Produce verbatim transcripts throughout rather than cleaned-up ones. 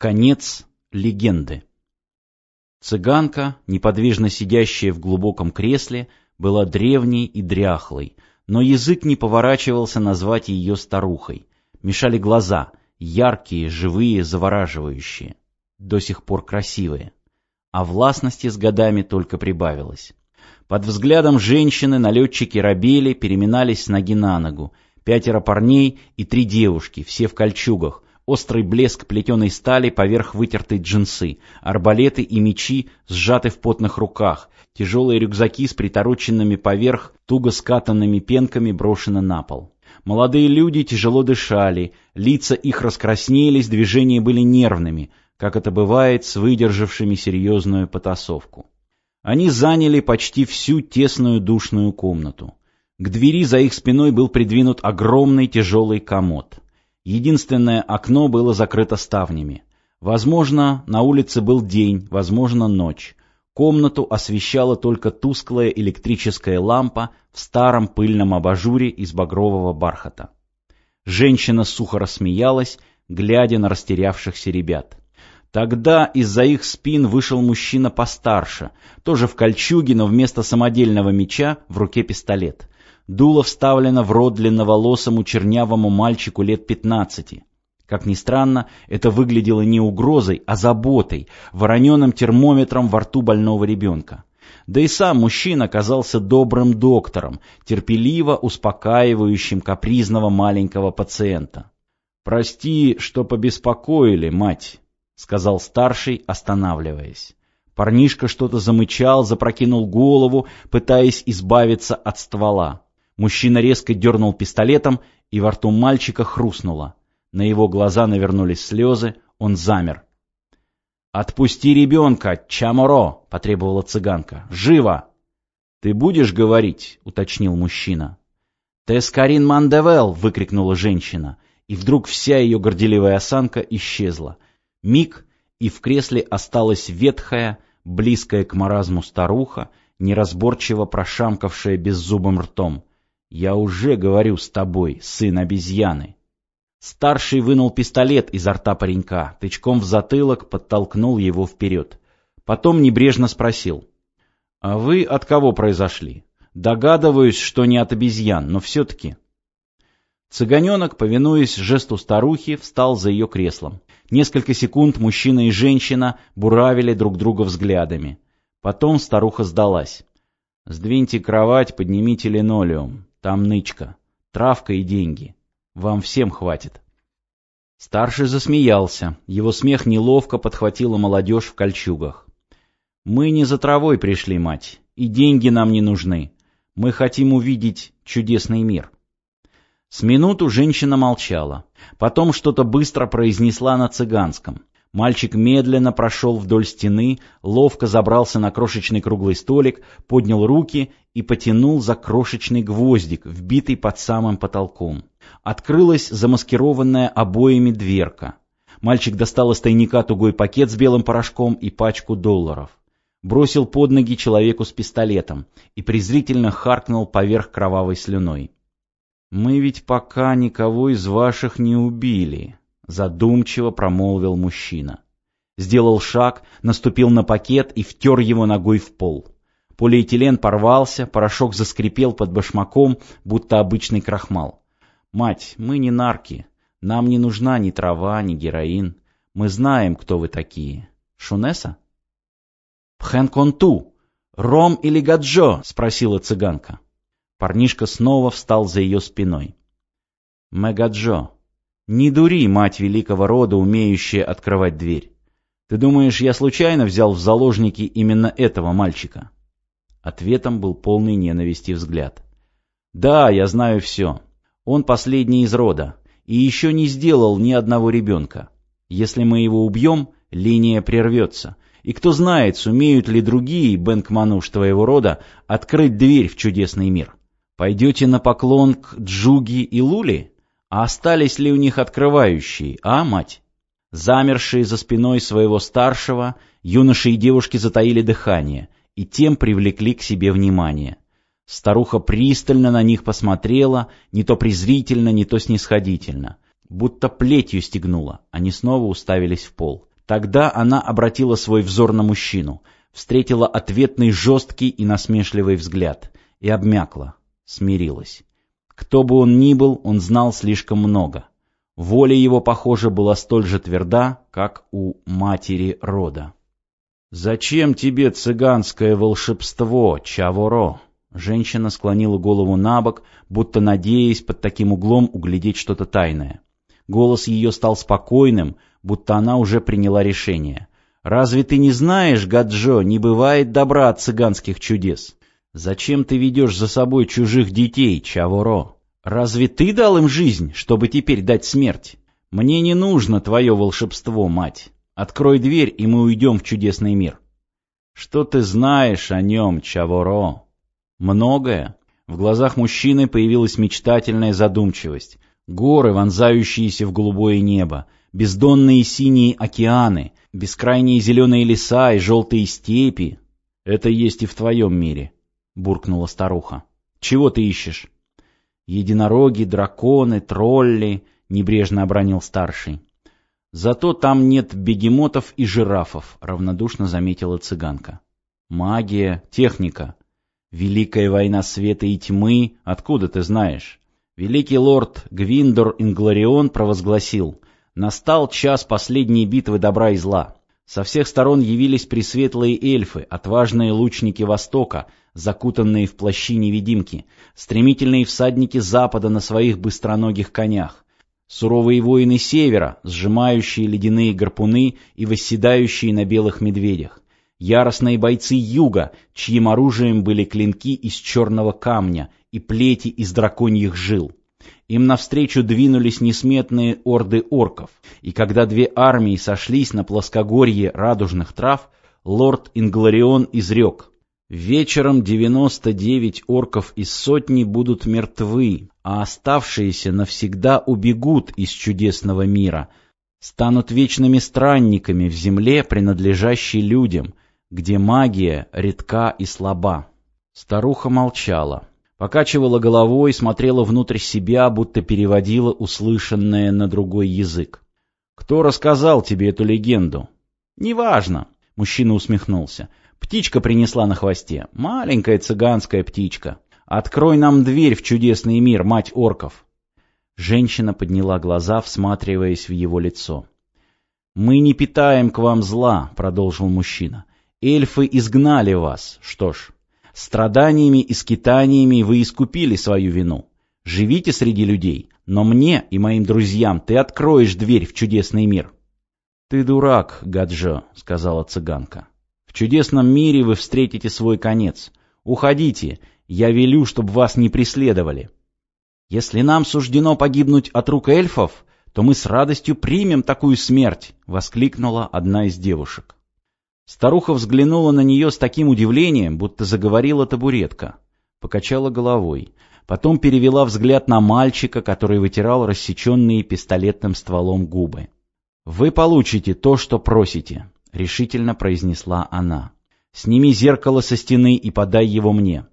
Конец легенды. Цыганка, неподвижно сидящая в глубоком кресле, была древней и дряхлой, но язык не поворачивался назвать ее старухой. Мешали глаза, яркие, живые, завораживающие, до сих пор красивые. А властности с годами только прибавилось. Под взглядом женщины налетчики робели, переминались с ноги на ногу. Пятеро парней и три девушки, все в кольчугах. Острый блеск плетеной стали поверх вытертой джинсы, арбалеты и мечи сжаты в потных руках, тяжелые рюкзаки с притороченными поверх туго скатанными пенками брошены на пол. Молодые люди тяжело дышали, лица их раскраснелись, движения были нервными, как это бывает с выдержавшими серьезную потасовку. Они заняли почти всю тесную душную комнату. К двери за их спиной был придвинут огромный тяжелый комод. Единственное окно было закрыто ставнями. Возможно, на улице был день, возможно, ночь. Комнату освещала только тусклая электрическая лампа в старом пыльном абажуре из багрового бархата. Женщина сухо рассмеялась, глядя на растерявшихся ребят. Тогда из-за их спин вышел мужчина постарше, тоже в кольчуге, но вместо самодельного меча в руке пистолет. Дуло вставлено в рот длинноволосому чернявому мальчику лет пятнадцати. Как ни странно, это выглядело не угрозой, а заботой, вороненым термометром во рту больного ребенка. Да и сам мужчина оказался добрым доктором, терпеливо успокаивающим капризного маленького пациента. «Прости, что побеспокоили, мать», — сказал старший, останавливаясь. Парнишка что-то замычал, запрокинул голову, пытаясь избавиться от ствола. Мужчина резко дернул пистолетом, и во рту мальчика хрустнуло. На его глаза навернулись слезы, он замер. «Отпусти ребенка, Чаморо!» — потребовала цыганка. «Живо!» «Ты будешь говорить?» — уточнил мужчина. «Тескарин Мандевел!» — выкрикнула женщина, и вдруг вся ее горделивая осанка исчезла. Миг, и в кресле осталась ветхая, близкая к маразму старуха, неразборчиво прошамкавшая беззубым ртом. «Я уже говорю с тобой, сын обезьяны!» Старший вынул пистолет изо рта паренька, тычком в затылок подтолкнул его вперед. Потом небрежно спросил: «А вы от кого произошли? Догадываюсь, что не от обезьян, но все-таки...» Цыганенок, повинуясь жесту старухи, встал за ее креслом. Несколько секунд мужчина и женщина буравили друг друга взглядами. Потом старуха сдалась. «Сдвиньте кровать, поднимите линолеум. Там нычка. Травка и деньги. Вам всем хватит». Старший засмеялся. Его смех неловко подхватила молодежь в кольчугах. «Мы не за травой пришли, мать, и деньги нам не нужны. Мы хотим увидеть чудесный мир». С минуту женщина молчала. Потом что-то быстро произнесла на цыганском. Мальчик медленно прошел вдоль стены, ловко забрался на крошечный круглый столик, поднял руки и потянул за крошечный гвоздик, вбитый под самым потолком. Открылась замаскированная обоями дверка. Мальчик достал из тайника тугой пакет с белым порошком и пачку долларов. Бросил под ноги человеку с пистолетом и презрительно харкнул поверх кровавой слюной. «Мы ведь пока никого из ваших не убили», — задумчиво промолвил мужчина. Сделал шаг, наступил на пакет и втер его ногой в пол. Полиэтилен порвался, порошок заскрипел под башмаком, будто обычный крахмал. «Мать, мы не нарки. Нам не нужна ни трава, ни героин. Мы знаем, кто вы такие. Шунеса?» «Пхенконту! Ром или гаджо?» — спросила цыганка. Парнишка снова встал за ее спиной. «Мегаджо, не дури, мать великого рода, умеющая открывать дверь. Ты думаешь, я случайно взял в заложники именно этого мальчика?» Ответом был полный ненависти взгляд. «Да, я знаю все. Он последний из рода и еще не сделал ни одного ребенка. Если мы его убьем, линия прервется. И кто знает, сумеют ли другие бэнкмануш твоего рода открыть дверь в чудесный мир. Пойдете на поклон к Джуги и Лули? А остались ли у них открывающие, а, мать?» Замершие за спиной своего старшего, юноши и девушки затаили дыхание и тем привлекли к себе внимание. Старуха пристально на них посмотрела, не то презрительно, не то снисходительно. Будто плетью стегнула, они снова уставились в пол. Тогда она обратила свой взор на мужчину, встретила ответный жесткий и насмешливый взгляд и обмякла, смирилась. Кто бы он ни был, он знал слишком много. Воля его, похоже, была столь же тверда, как у матери рода. «Зачем тебе цыганское волшебство, Чаворо?» Женщина склонила голову набок, будто надеясь под таким углом углядеть что-то тайное. Голос ее стал спокойным, будто она уже приняла решение. «Разве ты не знаешь, Гаджо, не бывает добра от цыганских чудес? Зачем ты ведешь за собой чужих детей, Чаворо? Разве ты дал им жизнь, чтобы теперь дать смерть? Мне не нужно твое волшебство, мать. Открой дверь, и мы уйдем в чудесный мир». «Что ты знаешь о нем, Чаворо?» «Многое». В глазах мужчины появилась мечтательная задумчивость. Горы, вонзающиеся в голубое небо, бездонные синие океаны, бескрайние зеленые леса и желтые степи. «Это есть и в твоем мире», — буркнула старуха. «Чего ты ищешь?» «Единороги, драконы, тролли», — небрежно обронил старший. «Зато там нет бегемотов и жирафов», — равнодушно заметила цыганка. «Магия, техника. Великая война света и тьмы, откуда ты знаешь?» Великий лорд Гвиндор Ингларион провозгласил: «Настал час последней битвы добра и зла. Со всех сторон явились пресветлые эльфы, отважные лучники Востока, закутанные в плащи-невидимки, стремительные всадники Запада на своих быстроногих конях, суровые воины Севера, сжимающие ледяные гарпуны и восседающие на белых медведях, яростные бойцы Юга, чьим оружием были клинки из черного камня и плети из драконьих жил. Им навстречу двинулись несметные орды орков, и когда две армии сошлись на плоскогорье радужных трав, лорд Ингларион изрек: «Вечером девяносто девять орков из сотни будут мертвы, а оставшиеся навсегда убегут из чудесного мира, станут вечными странниками в земле, принадлежащей людям, где магия редка и слаба». Старуха молчала. Покачивала головой, смотрела внутрь себя, будто переводила услышанное на другой язык. «Кто рассказал тебе эту легенду?» «Неважно», — мужчина усмехнулся. «Птичка принесла на хвосте. Маленькая цыганская птичка. Открой нам дверь в чудесный мир, мать орков». Женщина подняла глаза, всматриваясь в его лицо. «Мы не питаем к вам зла», — продолжил мужчина. «Эльфы изгнали вас. Что ж, страданиями и скитаниями вы искупили свою вину. Живите среди людей, но мне и моим друзьям ты откроешь дверь в чудесный мир». «Ты дурак, Гаджо», — сказала цыганка. «В чудесном мире вы встретите свой конец. Уходите, я велю, чтобы вас не преследовали». «Если нам суждено погибнуть от рук эльфов, то мы с радостью примем такую смерть», — воскликнула одна из девушек. Старуха взглянула на нее с таким удивлением, будто заговорила табуретка. Покачала головой. Потом перевела взгляд на мальчика, который вытирал рассеченные пистолетным стволом губы. «Вы получите то, что просите», — решительно произнесла она. «Сними зеркало со стены и подай его мне».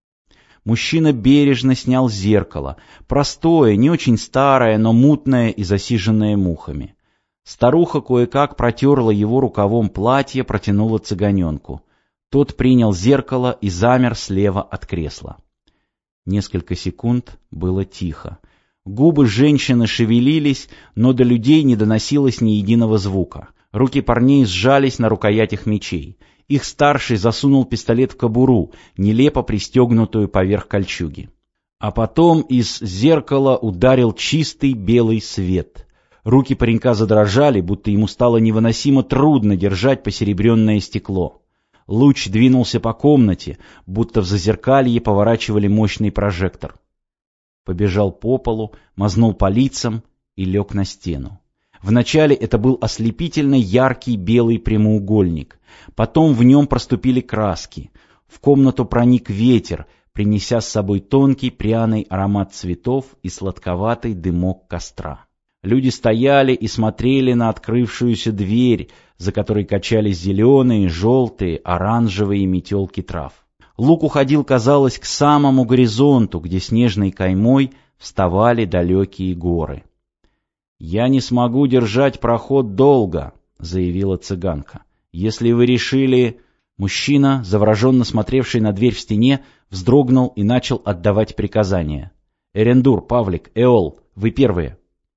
Мужчина бережно снял зеркало. Простое, не очень старое, но мутное и засиженное мухами. Старуха кое-как протерла его рукавом платья, протянула цыганенку. Тот принял зеркало и замер слева от кресла. Несколько секунд было тихо. Губы женщины шевелились, но до людей не доносилось ни единого звука. Руки парней сжались на рукоятях мечей. Их старший засунул пистолет в кобуру, нелепо пристегнутую поверх кольчуги. А потом из зеркала ударил чистый белый свет. Руки паренька задрожали, будто ему стало невыносимо трудно держать посеребренное стекло. Луч двинулся по комнате, будто в зазеркалье поворачивали мощный прожектор. Побежал по полу, мазнул по лицам и лег на стену. Вначале это был ослепительно яркий белый прямоугольник. Потом в нем проступили краски. В комнату проник ветер, принеся с собой тонкий пряный аромат цветов и сладковатый дымок костра. Люди стояли и смотрели на открывшуюся дверь, за которой качались зеленые, желтые, оранжевые метелки трав. Луг уходил, казалось, к самому горизонту, где снежной каймой вставали далекие горы. «Я не смогу держать проход долго», — заявила цыганка. «Если вы решили...» Мужчина, завороженно смотревший на дверь в стене, вздрогнул и начал отдавать приказания. «Эрендур, Павлик, Эол, вы первые».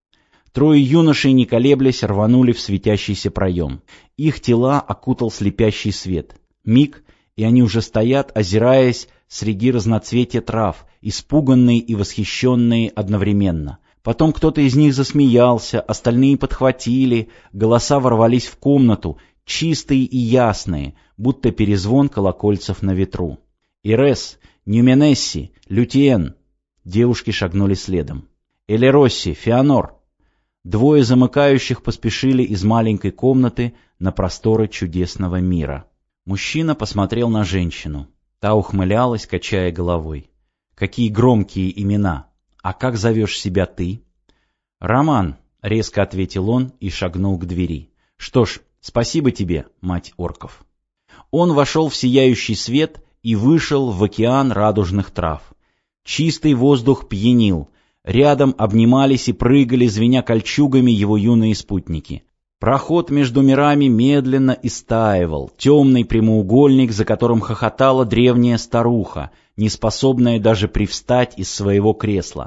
Трое юношей, не колеблясь, рванули в светящийся проем. Их тела окутал слепящий свет. Миг, и они уже стоят, озираясь среди разноцветия трав, испуганные и восхищенные одновременно. Потом кто-то из них засмеялся, остальные подхватили, голоса ворвались в комнату, чистые и ясные, будто перезвон колокольцев на ветру. «Ирес, Нюменесси, Лютиен!» Девушки шагнули следом. «Элеросси, Феонор!» Двое замыкающих поспешили из маленькой комнаты на просторы чудесного мира. Мужчина посмотрел на женщину. Та ухмылялась, качая головой. «Какие громкие имена! А как зовешь себя ты?» «Роман», — резко ответил он и шагнул к двери. «Что ж, спасибо тебе, мать орков». Он вошел в сияющий свет и вышел в океан радужных трав. Чистый воздух пьянил. Рядом обнимались и прыгали, звеня кольчугами, его юные спутники. Проход между мирами медленно истаивал, темный прямоугольник, за которым хохотала древняя старуха, неспособная даже привстать из своего кресла.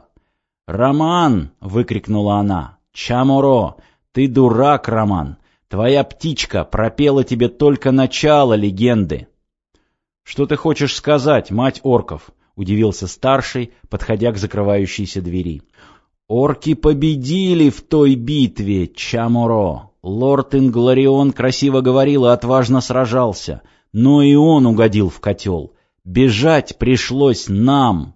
«Роман!» — выкрикнула она. «Чаморо! Ты дурак, Роман! Твоя птичка пропела тебе только начало легенды!» «Что ты хочешь сказать, мать орков?» — удивился старший, подходя к закрывающейся двери. «Орки победили в той битве, Чаморо! Лорд Ингларион красиво говорил и отважно сражался, но и он угодил в котел. Бежать пришлось нам!»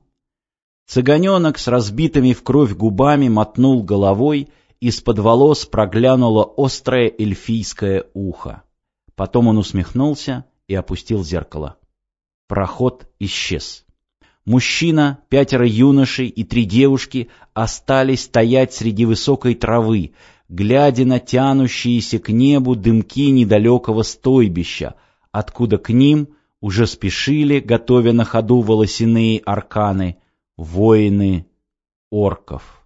Цыганенок с разбитыми в кровь губами мотнул головой, из-под волос проглянуло острое эльфийское ухо. Потом он усмехнулся и опустил зеркало. Проход исчез. Мужчина, пятеро юношей и три девушки остались стоять среди высокой травы, глядя на тянущиеся к небу дымки недалекого стойбища, откуда к ним уже спешили, готовя на ходу волосяные арканы, воины орков.